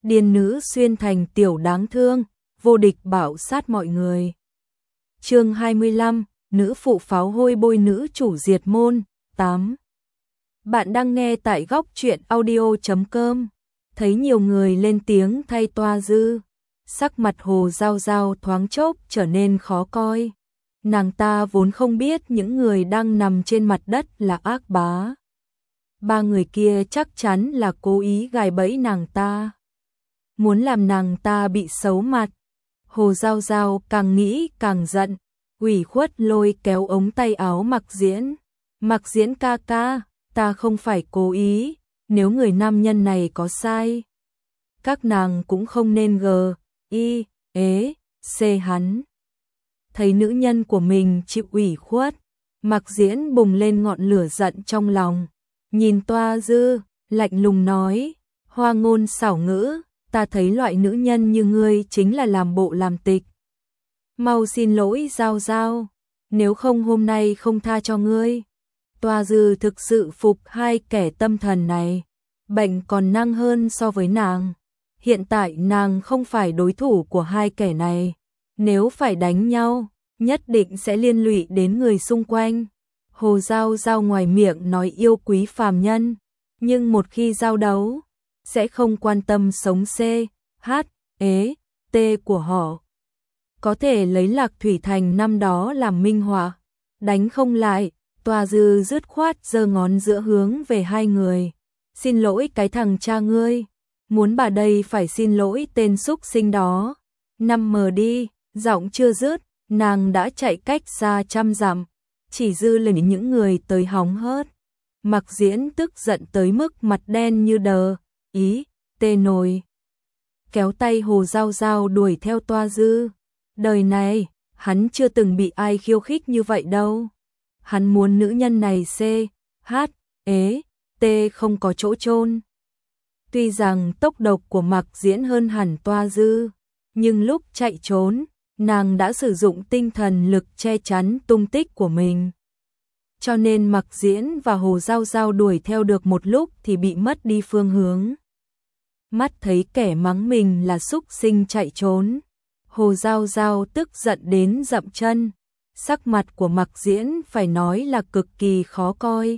điên nữ xuyên thành tiểu đáng thương, vô địch bạo sát mọi người. Chương 25, nữ phụ pháo hôi bôi nữ chủ diệt môn, 8. Bạn đang nghe tại góc truyện audio.com. Thấy nhiều người lên tiếng thay Toa Dư, sắc mặt Hồ Giao Giao thoáng chốc trở nên khó coi. Nàng ta vốn không biết những người đang nằm trên mặt đất là ác bá. Ba người kia chắc chắn là cố ý gài bẫy nàng ta, muốn làm nàng ta bị xấu mặt. Hồ Giao Giao càng nghĩ càng giận, ủy khuất lôi kéo ống tay áo Mặc Diễn. Mặc Diễn ca ca, ta không phải cố ý, nếu người nam nhân này có sai, các nàng cũng không nên xê hắn. Thấy nữ nhân của mình chịu ủy khuất, Mặc Diễn bùng lên ngọn lửa giận trong lòng, nhìn Toa Dư, lạnh lùng nói, hoa ngôn xảo ngữ, ta thấy loại nữ nhân như ngươi chính là làm bộ làm tịch. Mau xin lỗi Giao Giao, nếu không hôm nay không tha cho ngươi. Toa Dư thực sự phục hai kẻ tâm thần này, bệnh còn nặng hơn so với nàng. Hiện tại nàng không phải đối thủ của hai kẻ này, nếu phải đánh nhau, nhất định sẽ liên lụy đến người xung quanh. Hồ Giao Giao ngoài miệng nói yêu quý phàm nhân, nhưng một khi giao đấu, sẽ không quan tâm sống T của họ. Có thể lấy Lạc Thủy Thành năm đó làm minh họa, đánh không lại, Toa Dư dứt khoát giơ ngón giữa hướng về hai người. Xin lỗi cái thằng cha ngươi, muốn bà đây phải xin lỗi tên xúc sinh đó. Nằm mờ đi, giọng chưa dứt, nàng đã chạy cách xa trăm dặm, chỉ dư là những người tới hóng hớt. Mặc Diễn tức giận tới mức mặt đen như tê nồi. Kéo tay Hồ Giao Giao đuổi theo Toa Dư. Đời này, hắn chưa từng bị ai khiêu khích như vậy đâu. Hắn muốn nữ nhân này không có chỗ chôn. Tuy rằng tốc độ của Mặc Diễn hơn hẳn Toa Dư, nhưng lúc chạy trốn, nàng đã sử dụng tinh thần lực che chắn tung tích của mình. Cho nên Mặc Diễn và Hồ Giao Giao đuổi theo được một lúc thì bị mất đi phương hướng. Mắt thấy kẻ mắng mình là xúc sinh chạy trốn, Hồ Giao Giao tức giận đến dậm chân. Sắc mặt của Mặc Diễn phải nói là cực kỳ khó coi.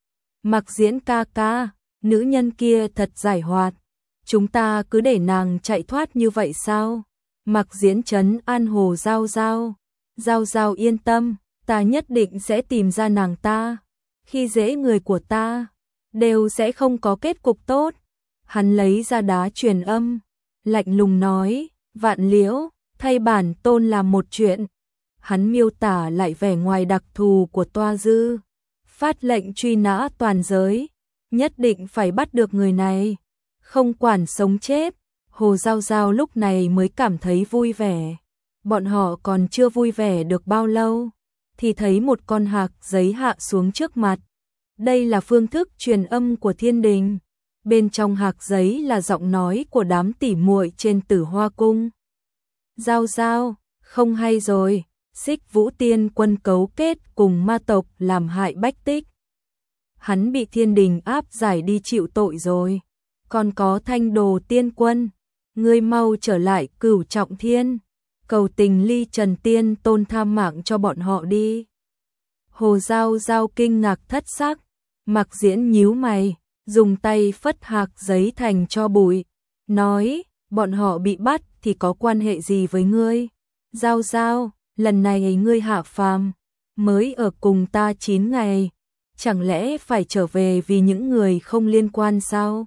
Mặc Diễn ca ca, nữ nhân kia thật giải hoạt, chúng ta cứ để nàng chạy thoát như vậy sao? Mặc Diễn trấn an Hồ Giao Giao. Giao Giao yên tâm, ta nhất định sẽ tìm ra nàng ta. Khi dễ người của ta, đều sẽ không có kết cục tốt. Hắn lấy ra đá truyền âm, lạnh lùng nói, Vạn Liễu, thay bản tôn làm một chuyện. Hắn miêu tả lại vẻ ngoài đặc thù của Toa Dư, phát lệnh truy nã toàn giới, nhất định phải bắt được người này, không quản sống chết. Hồ Giao Giao lúc này mới cảm thấy vui vẻ. Bọn họ còn chưa vui vẻ được bao lâu, thì thấy một con hạc giấy hạ xuống trước mặt. Đây là phương thức truyền âm của thiên đình. Bên trong hạc giấy là giọng nói của đám tỉ muội trên Tử Hoa Cung. Giao Giao, không hay rồi, Xích Vũ Tiên Quân cấu kết cùng ma tộc làm hại Bách Tích. Hắn bị thiên đình áp giải đi chịu tội rồi. Còn có Thanh Đồ Tiên Quân, ngươi mau trở lại Cửu Trọng Thiên, cầu tình Ly Trần Tiên Tôn tha mạng cho bọn họ đi. Hồ Giao Giao kinh ngạc thất sắc, Mặc Diễn nhíu mày, dùng tay phất hạc giấy thành tro bụi, nói, bọn họ bị bắt thì có quan hệ gì với ngươi? Giao Giao, lần này ngươi hạ phàm, mới ở cùng ta 9 ngày, chẳng lẽ phải trở về vì những người không liên quan sao?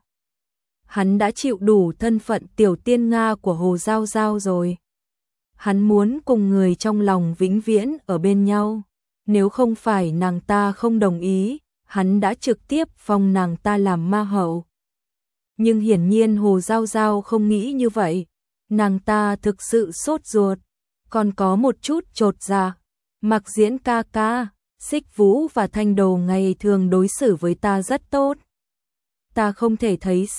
Hắn đã chịu đủ thân phận tiểu tiên Nga của Hồ Giao Giao rồi. Hắn muốn cùng người trong lòng vĩnh viễn ở bên nhau. Nếu không phải nàng ta không đồng ý, hắn đã trực tiếp phong nàng ta làm ma hậu. Nhưng hiển nhiên Hồ Giao Giao không nghĩ như vậy. Nàng ta thực sự sốt ruột, còn có một chút chột dạ. Mặc Diễn ca ca, Xích Vũ và Thanh Đồ ngày thường đối xử với ta rất tốt. Ta không thể thấy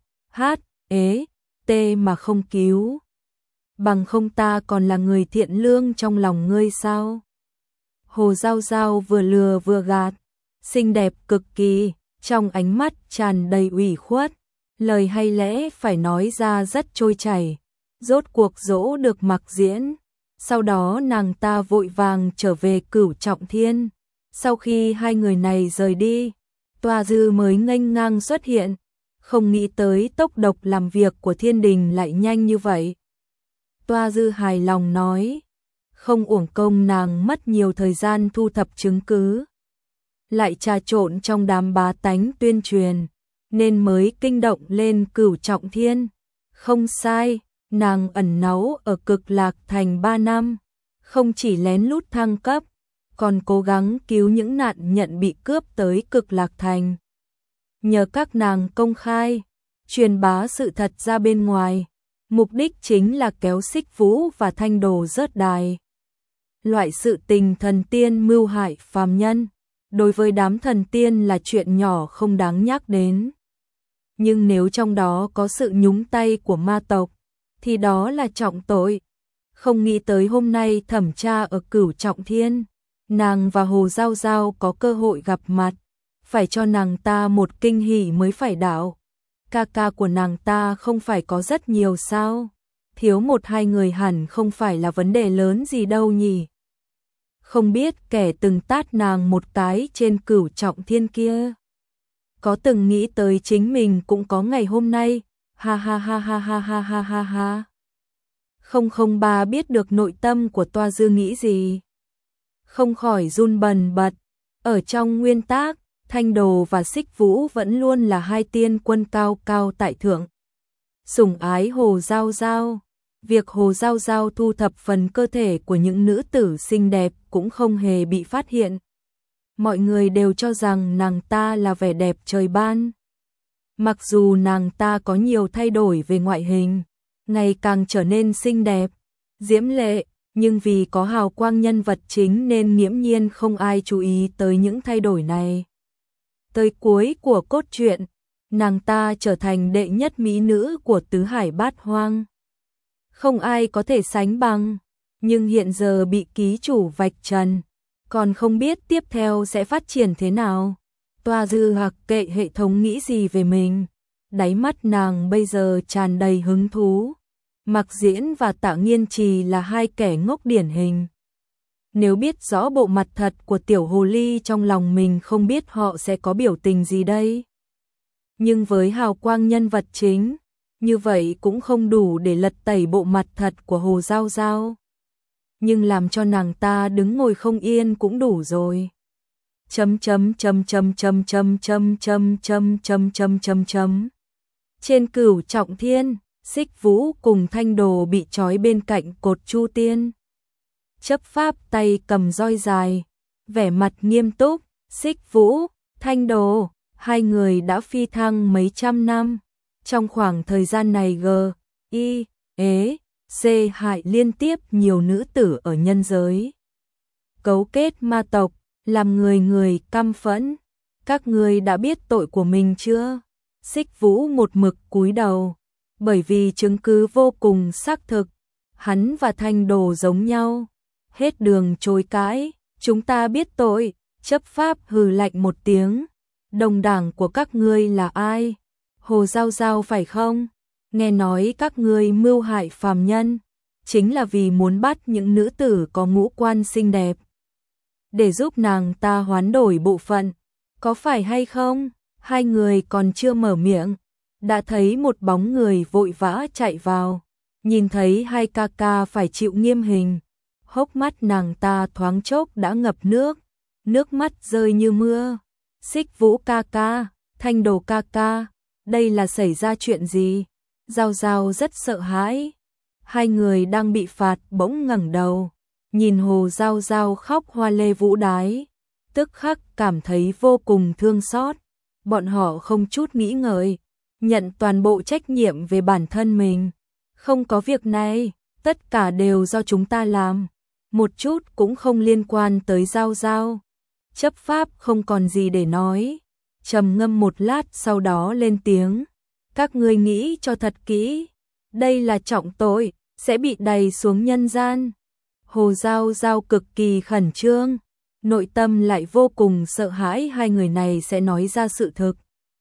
mà không cứu. Bằng không ta còn là người thiện lương trong lòng ngươi sao? Hồ Giao Giao vừa lừa vừa gạt, xinh đẹp cực kỳ, trong ánh mắt tràn đầy ủy khuất, lời hay lẽ phải nói ra rất trôi chảy, rốt cuộc dỗ được Mặc Diễn. Sau đó nàng ta vội vàng trở về Cửu Trọng Thiên. Sau khi hai người này rời đi, Toa Dư mới nghênh ngang xuất hiện, không nghĩ tới tốc độ làm việc của Thiên Đình lại nhanh như vậy. Toa Dư hài lòng nói, không uổng công nàng mất nhiều thời gian thu thập chứng cứ, lại trà trộn trong đám bá tánh tuyên truyền, nên mới kinh động lên Cửu Trọng Thiên. Không sai, nàng ẩn náu ở Cực Lạc Thành 3 năm, không chỉ lén lút thăng cấp, còn cố gắng cứu những nạn nhân bị cướp tới Cực Lạc Thành. Nhờ các nàng công khai, truyền bá sự thật ra bên ngoài, mục đích chính là kéo Xích Vũ và Thanh Đồ rớt đài. Loại sự tình thần tiên mưu hại phàm nhân, đối với đám thần tiên là chuyện nhỏ không đáng nhắc đến. Nhưng nếu trong đó có sự nhúng tay của ma tộc, thì đó là trọng tội. Không nghĩ tới hôm nay thẩm tra ở Cửu Trọng Thiên, nàng và Hồ Giao Giao có cơ hội gặp mặt, phải cho nàng ta một kinh hỉ mới phải đạo. Ca ca của nàng ta không phải có rất nhiều sao? Thiếu một hai người hẳn không phải là vấn đề lớn gì đâu nhỉ? Không biết kẻ từng tát nàng một cái trên Cửu Trọng Thiên kia có từng nghĩ tới chính mình cũng có ngày hôm nay, ha ha ha ha ha ha ha ha ha. 003 biết được nội tâm của Toa Dư nghĩ gì, không khỏi run bần bật. Ở trong nguyên tác, Thanh Đồ và Xích Vũ vẫn luôn là hai tiên quân cao cao tại thượng, sủng ái Hồ Giao Giao. Việc Hồ Giao Giao thu thập phần cơ thể của những nữ tử xinh đẹp cũng không hề bị phát hiện. Mọi người đều cho rằng nàng ta là vẻ đẹp trời ban. Mặc dù nàng ta có nhiều thay đổi về ngoại hình, ngày càng trở nên xinh đẹp, diễm lệ, nhưng vì có hào quang nhân vật chính nên nghiễm nhiên không ai chú ý tới những thay đổi này. Tới cuối của cốt truyện, nàng ta trở thành đệ nhất mỹ nữ của tứ hải bát hoang. Không ai có thể sánh bằng, nhưng hiện giờ bị ký chủ vạch trần, còn không biết tiếp theo sẽ phát triển thế nào. Toa Dư mặc kệ hệ thống nghĩ gì về mình, đáy mắt nàng bây giờ tràn đầy hứng thú. Mặc Diễn và Tạ Nghiên Trì là hai kẻ ngốc điển hình. Nếu biết rõ bộ mặt thật của tiểu hồ ly trong lòng mình, không biết họ sẽ có biểu tình gì đây. Nhưng với hào quang nhân vật chính, như vậy cũng không đủ để lật tẩy bộ mặt thật của Hồ Giao Giao. Nhưng làm cho nàng ta đứng ngồi không yên cũng đủ rồi. Trên Cửu Trọng Thiên, Xích Vũ cùng Thanh Đồ bị trói bên cạnh cột Chu Tiên. Chấp pháp tay cầm roi dài, vẻ mặt nghiêm túc. Xích Vũ, Thanh Đồ, hai người đã phi thăng mấy trăm năm. Trong khoảng thời gian này C hại liên tiếp nhiều nữ tử ở nhân giới, cấu kết ma tộc, làm người người căm phẫn. Các ngươi đã biết tội của mình chưa? Xích Vũ một mực cúi đầu, bởi vì chứng cứ vô cùng xác thực, hắn và Thanh Đồ giống nhau, hết đường chối cãi. Chúng ta biết tội. Chấp pháp hừ lạnh một tiếng. Đồng đảng của các ngươi là ai? Hồ Giao Giao phải không? Nghe nói các ngươi mưu hại phàm nhân, chính là vì muốn bắt những nữ tử có ngũ quan xinh đẹp, để giúp nàng ta hoán đổi bộ phận, có phải hay không? Hai người còn chưa mở miệng, đã thấy một bóng người vội vã chạy vào, nhìn thấy hai ca ca phải chịu nghiêm hình, hốc mắt nàng ta thoáng chốc đã ngập nước, nước mắt rơi như mưa. Xích Vũ ca ca, Thanh Đồ ca ca, đây là xảy ra chuyện gì? Giao Giao rất sợ hãi. Hai người đang bị phạt bỗng ngẩng đầu, nhìn Hồ Giao Giao khóc hoa lê vũ đái, tức khắc cảm thấy vô cùng thương xót. Bọn họ không chút nghĩ ngợi, nhận toàn bộ trách nhiệm về bản thân mình. Không có việc này, tất cả đều do chúng ta làm, một chút cũng không liên quan tới Giao Giao. Chấp pháp không còn gì để nói, trầm ngâm một lát sau đó lên tiếng. Các ngươi nghĩ cho thật kỹ, đây là trọng tội, sẽ bị đày xuống nhân gian. Hồ Giao Giao cực kỳ khẩn trương, nội tâm lại vô cùng sợ hãi hai người này sẽ nói ra sự thực.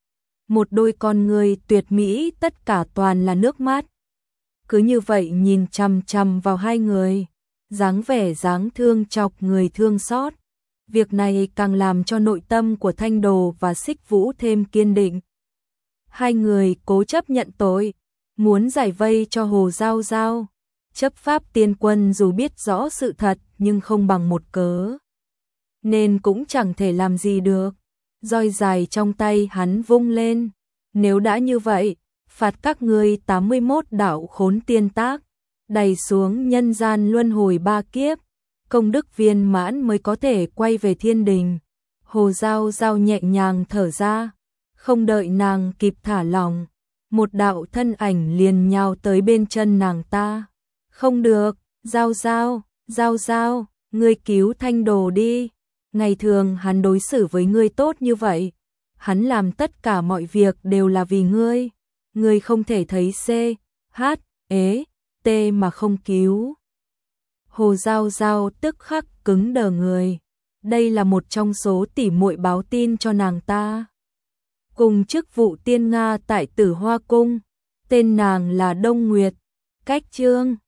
một đôi con người tuyệt mỹ tất cả toàn là nước mắt. Cứ như vậy nhìn chằm chằm vào hai người, dáng vẻ dáng thương chọc người thương xót. Việc này càng làm cho nội tâm của Thanh Đồ và Xích Vũ thêm kiên định. Hai người cố chấp nhận tội, muốn giải vây cho Hồ Giao Giao. Chấp pháp tiên quân dù biết rõ sự thật nhưng không bằng một cớ, nên cũng chẳng thể làm gì được. Roi dài trong tay hắn vung lên. Nếu đã như vậy, phạt các ngươi 81 đạo khốn tiên tác, đày xuống nhân gian luân hồi 3 kiếp, công đức viên mãn mới có thể quay về thiên đình. Hồ Giao Giao nhẹ nhàng thở ra, không đợi nàng kịp thả lỏng, một đạo thân ảnh liền nhào tới bên chân nàng ta. Không được, Giao Giao, Giao Giao, ngươi cứu Thanh Đồ đi. Ngày thường hắn đối xử với ngươi tốt như vậy, hắn làm tất cả mọi việc đều là vì ngươi. Ngươi không thể thấy C, H, ế, T mà không cứu. Hồ Giao Giao tức khắc cứng đờ người. Đây là một trong số tỷ muội báo tin cho nàng ta. Cùng chức vụ tiên Nga tại Tử Hoa Cung, tên nàng là Đông Nguyệt. Cách chương